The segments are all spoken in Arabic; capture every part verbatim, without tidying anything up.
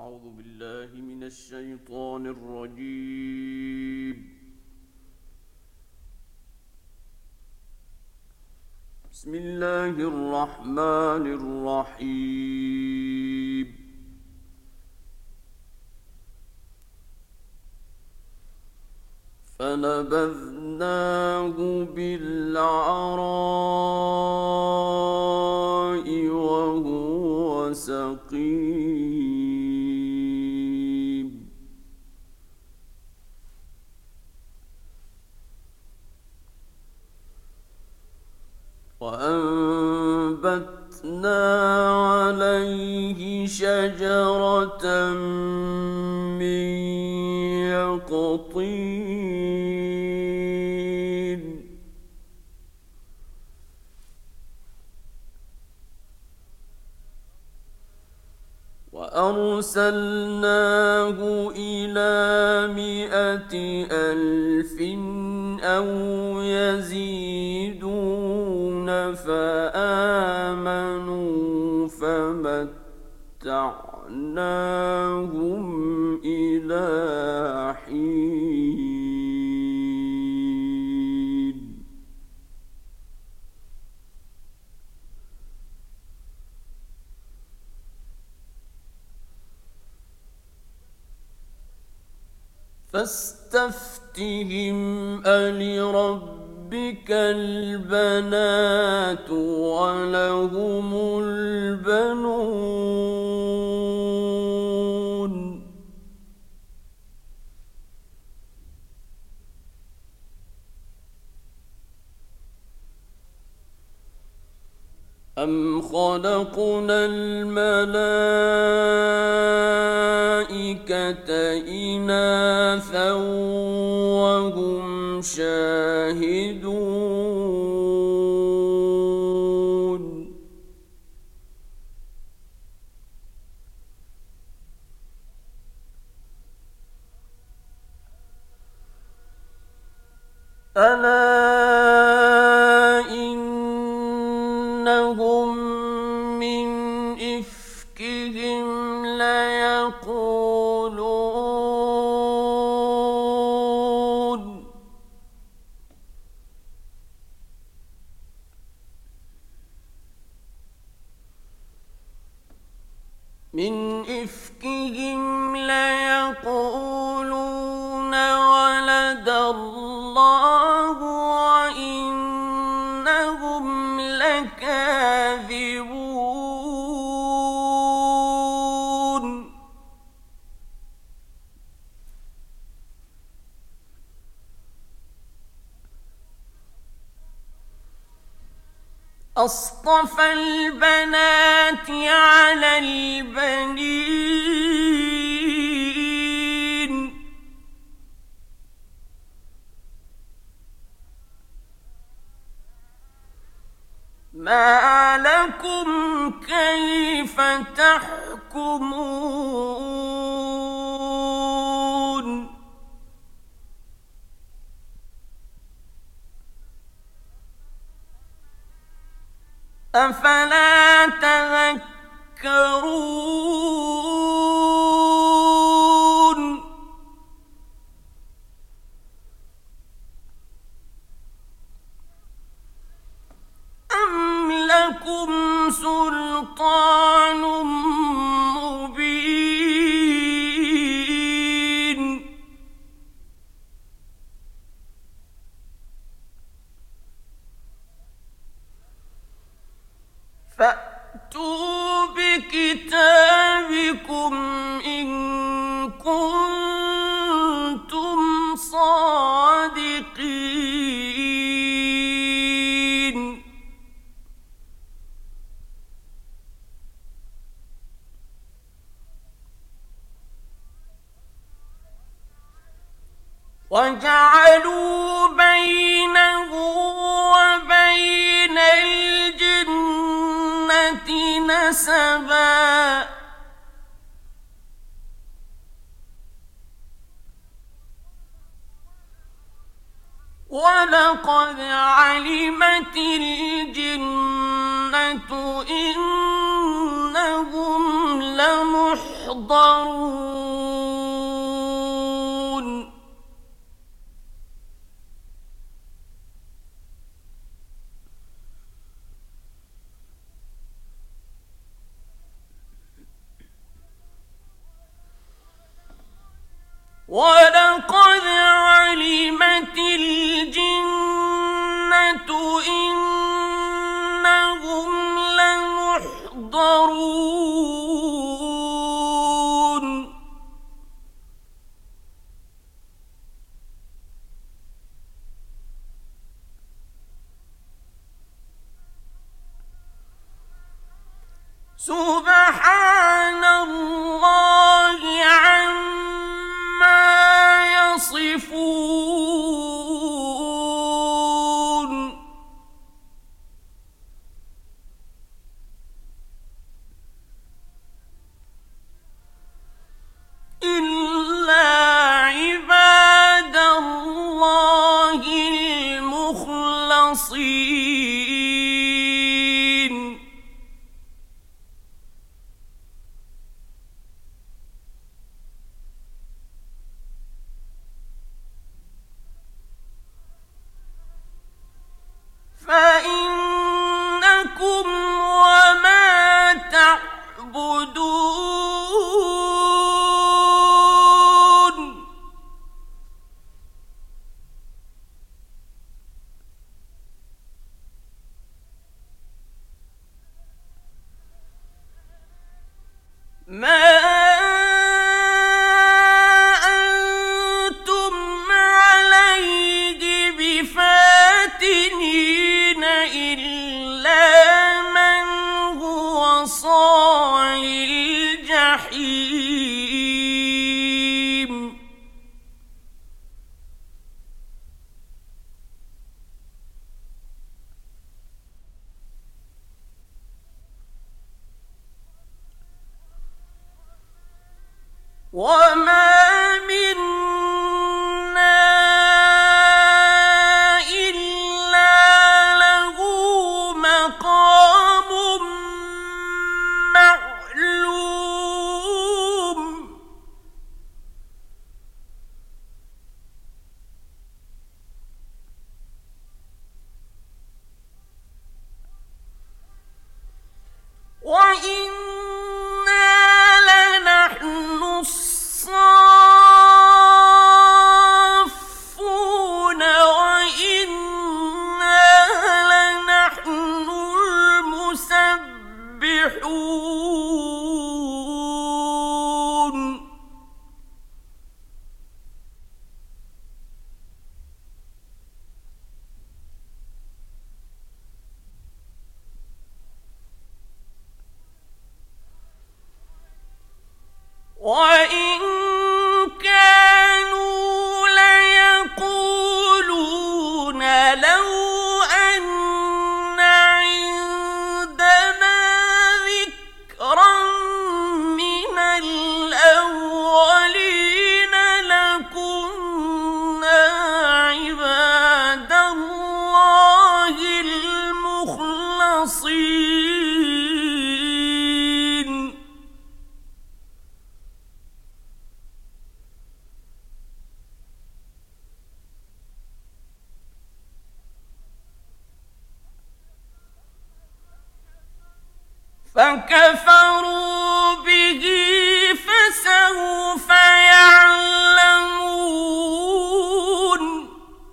أعوذ بالله من الشيطان الرجيم. بسم الله الرحمن الرحيم. فنبذناه بالعراء وهو سقيم. وأنبتنا عليه شجرة من يقطين وأرسلناه إلى مائة ألف أو يزيدون فآمنوا فمتعناهم إلى حين. فاستفتهم ألربك البنات ولهم البنون أم خلقنا الملائكة إناثا وهم شاهدون ألا إنهم من إفكهم ليقولون من إفكهم ليقولون ولد الله وإنهم لكاذبون. أصطفى البنات على البنين ما لكم كيف تحكمون أفلا تذكرون أم لكم سلطان مبين فأتوا بكتابكم إن كنتم صادقين وجعلوا بينه وبين الجنة نسبا ولقد علمت الجنة إنهم لمحضرون يحضرون ولقد علمت الجنة إنهم لمحضرون سبحان الله عما يصفون إلا عباد الله المخلصين فإنكم وما تعبدون ما أنتم عليه بفاتنين إلا من هو صال الجحيم وما منا إلا له مقام معلوم وإنا لنحن الصافون وإنا لنحن المسبحون وإن كانوا ليقولون لو أن عندنا ذكرا من الأولين لكنا عباد الله المخلصين فكفروا به فسوف يعلمون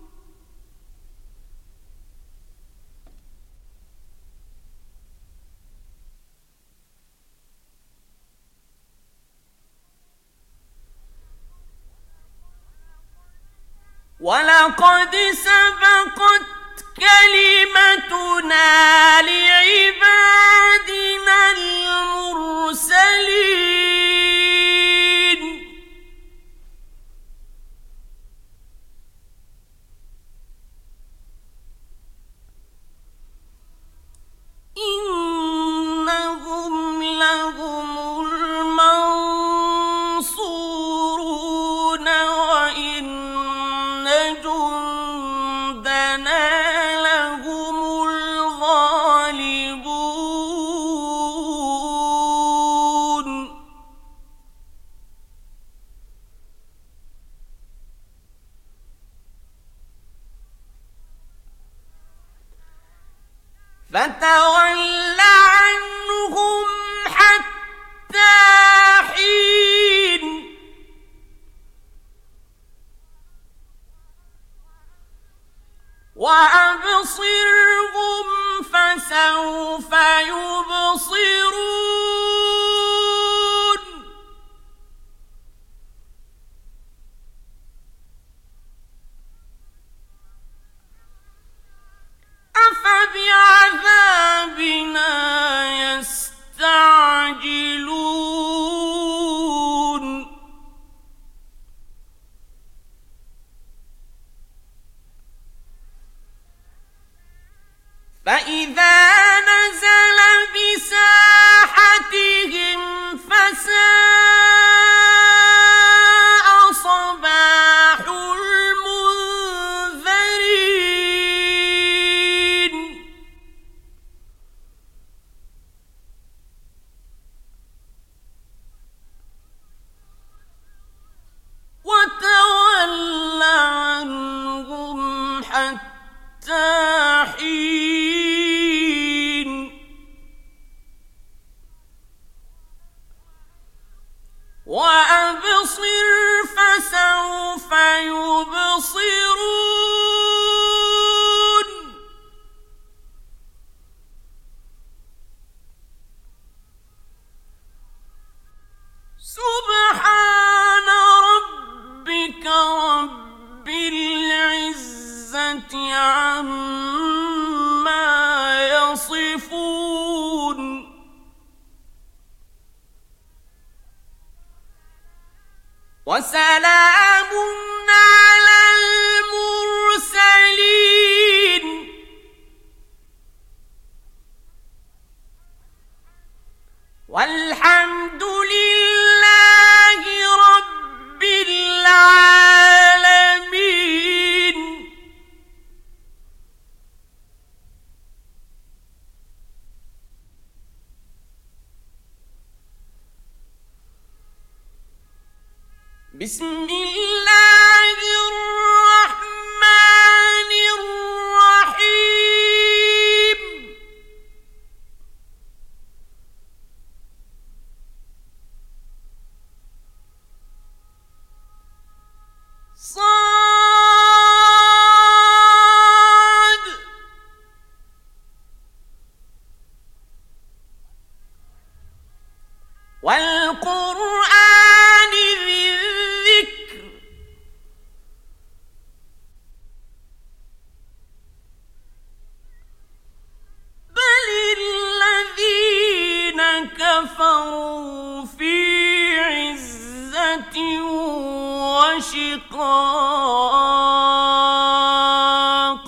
ولقد سبقت كلمتنا لعبادنا المرسلين إنهم لهم المنصورون وإن جندنا لهم الغالبون فتول عنهم حتى حين وأبصرهم فسوف يبصرون أفبعذابنا يستعجلون فإذا نزل بساحتهم فساء صباح المنذرين وتول عنهم حتى حين وأبصر فسوف يبصرون سبحان ربك رب العزة عما يصفون وسلام على المرسلين والحمد لله رب العالمين. بسم الله الرحمن الرحيم. صاد والقرآن ذي الذكر بل الذين كفروا في عزة وشقاق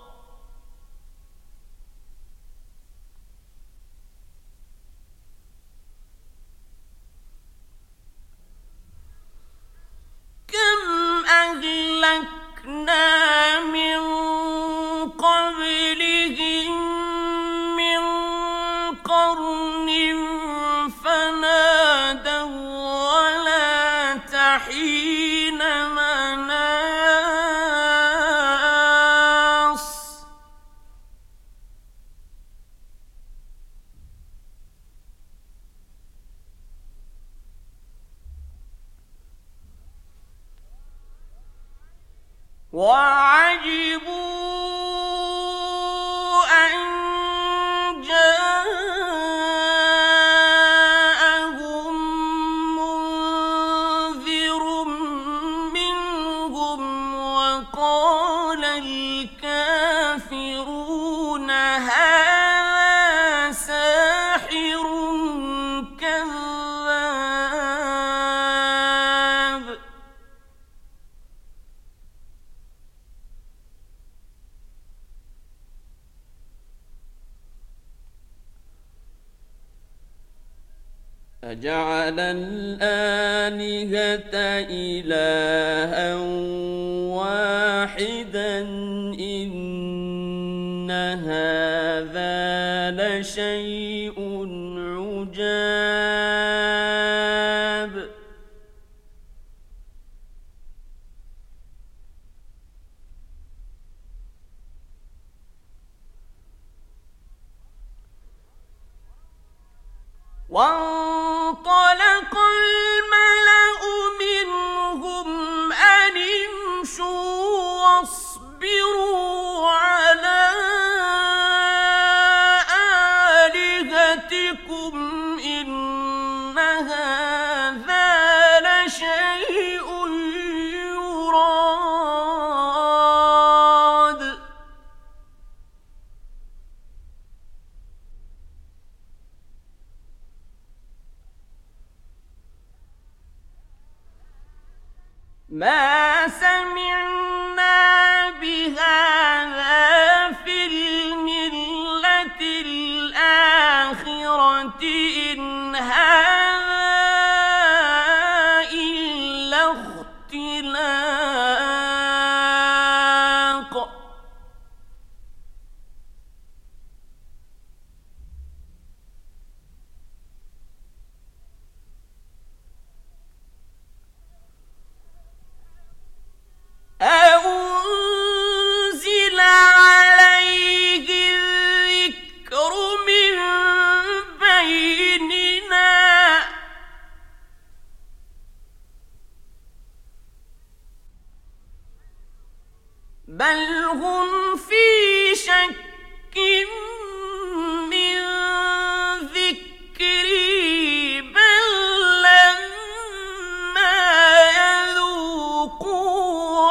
كم أهلكنا من قبلهم من قرن فنادوا ولا تحين مناص وعجبوا أن جاءهم منذر منهم وقال الكافرون هذا ساحر كذاب. أجعل الآلهة إلها واحدا إن هذا لشيء عجاب. وانطلق الملأ منهم أن امشوا واصبروا على آلهتكم إن هذا لشيء يراد ما سمعنا بهذا في الملة الآخرة إن هذا إلا اختلاق أنزل عليه الذكر من بيننا بل هم في شك من ذكري بل لما يذوقوا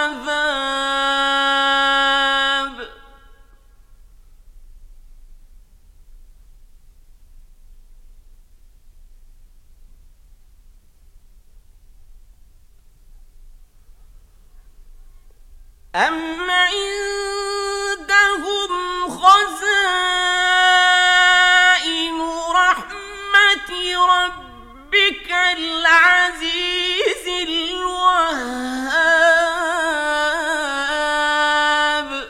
عذاب أم عندهم خزائن رحمة ربك العزيز الوهاب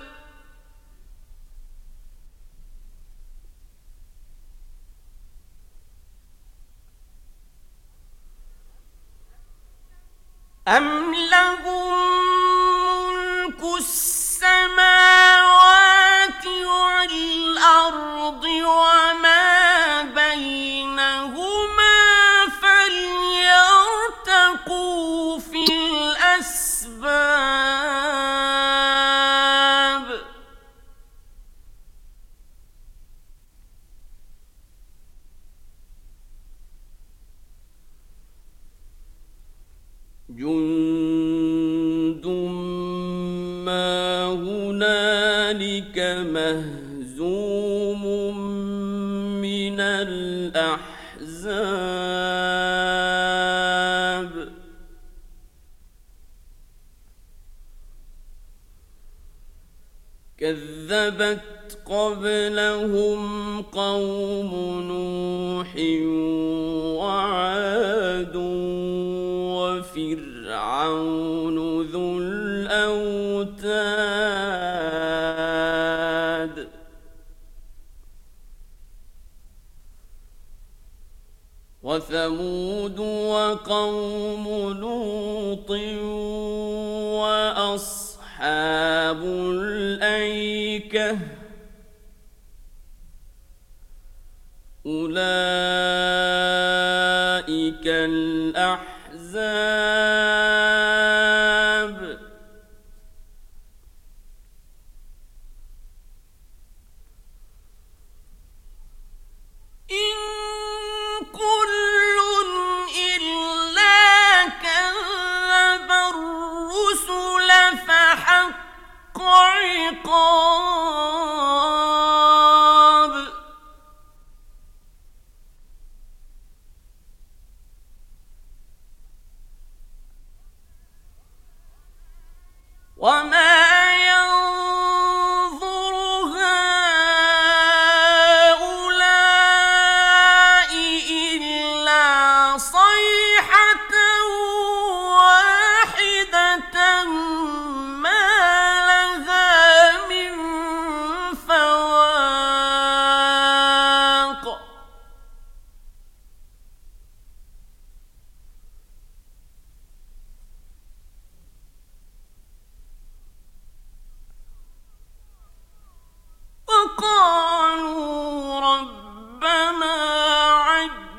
أم لهم ملك السماوات والأرض وما بينهما فليرتقوا في الأسباب جند ما هنالك مهزوم من الأحزاب كذبت قبلهم قوم نوح وعاد وفرعون ذو الأوتاد وثمود وقوم لوط وأصحاب الأيكة أولئك الأحزاب إن كل إلا كذب الرسل فحق عقاب وما ينظر هؤلاء إلا صيحة واحدة ما لها من فواق وقالوا ربنا عجل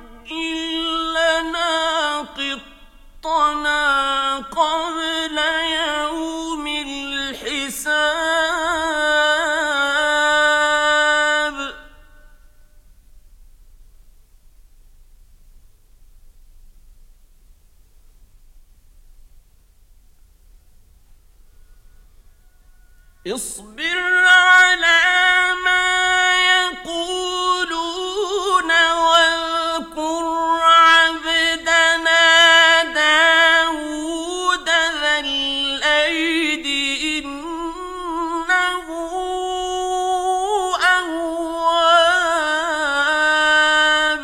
اصبر على ما يقولون واذكر عبدنا داود ذا الأيد إنه أواب.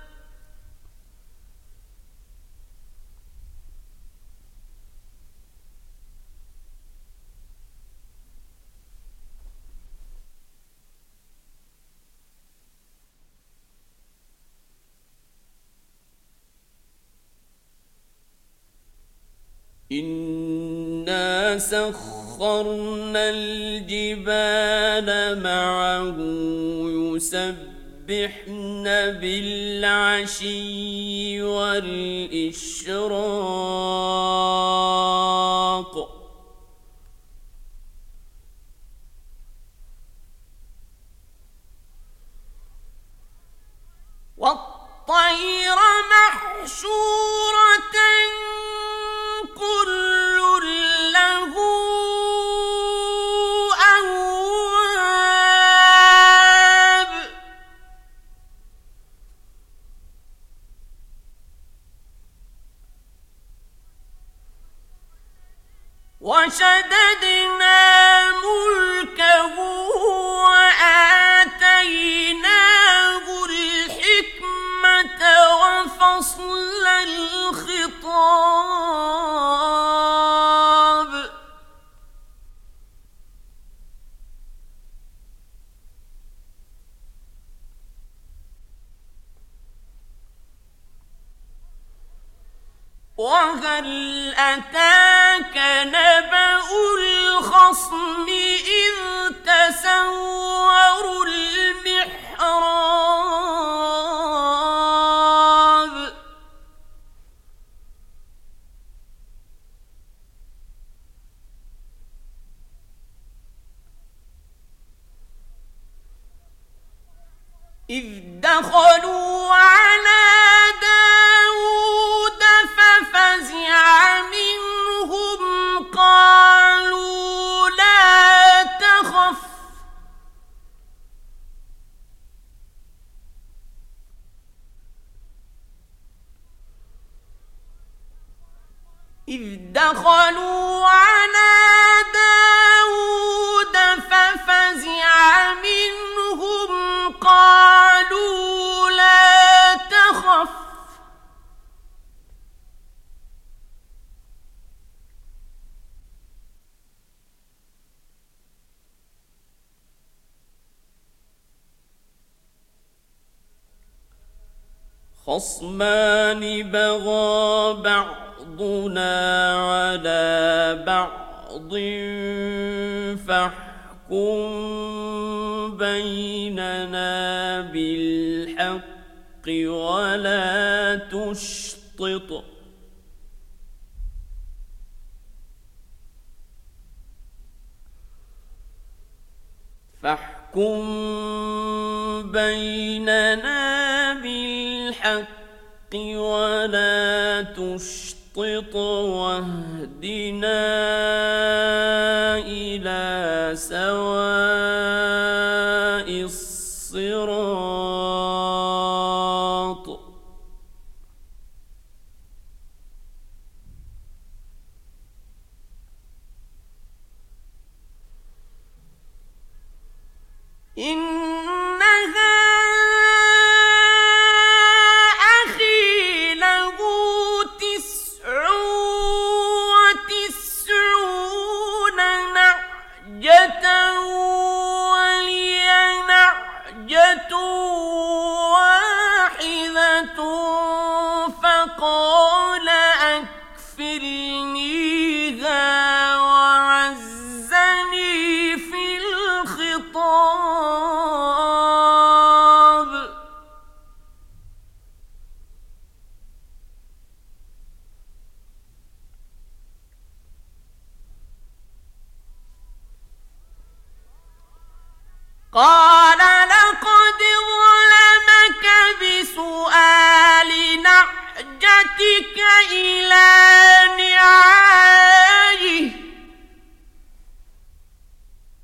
إنا سخرنا الجبال معه يسبحن بالعشي والإشراق والطير محشورة كل له أواب. وشددنا ملكه وآتيناه الحكمة وفصل الخطاب. وهل أتاك نبأ الخصم إذ تسوروا المحراب. إذ دخلوا على داود ففزع منهم قالوا لا تخف إذ دخلوا على داود ففزع منهم قالوا لا تخف خصمان بغى بعضنا على بعض فاحكم بيننا بالحق ولا تشطط فاحكم بيننا بالحق ولا تشطط واهدنا إلى سواء الصراط. إنها أخي له تسع وتسعون نعجة ولي نعجة واحدة فقال أكفلنيها وعزني في الخطاب. قال لقد ظلمك بسؤال نعجتك إلى نعاجه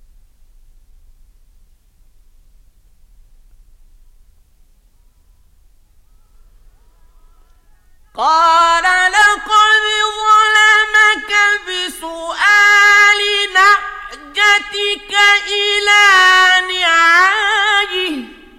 قال لقد ظلمك بسؤال نعجتك إلى نعاجه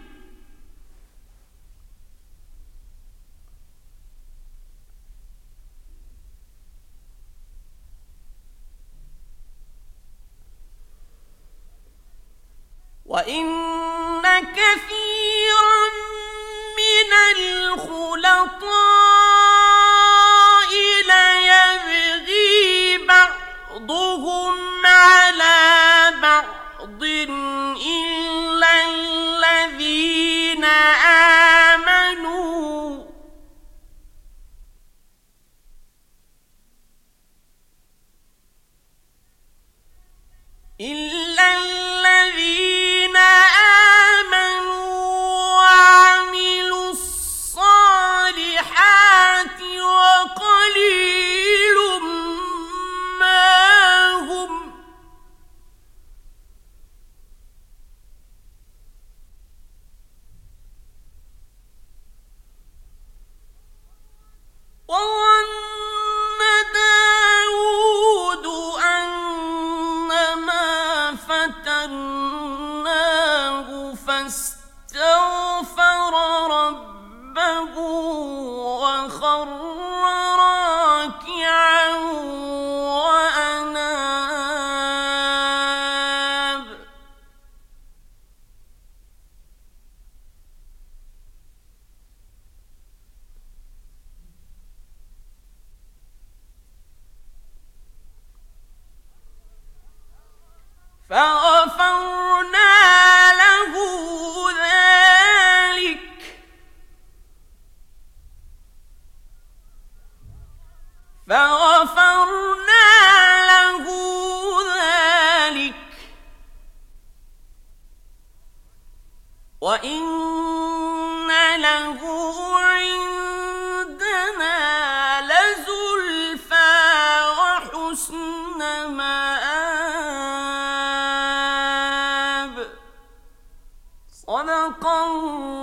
وإن كثيرا من الخلطاء ليبغي بعضهم على بعض إلا الذين آمنوا إلا الذين آمنوا وعملوا الصالحات وقليل ما هم وظن داود أنما فتناه فاستغفر ربه وخر راكعا وأناب فغفرنا له ذلك فغفرنا له ذلك وإن له عندنا لزلفى وحسن مآب صدق الله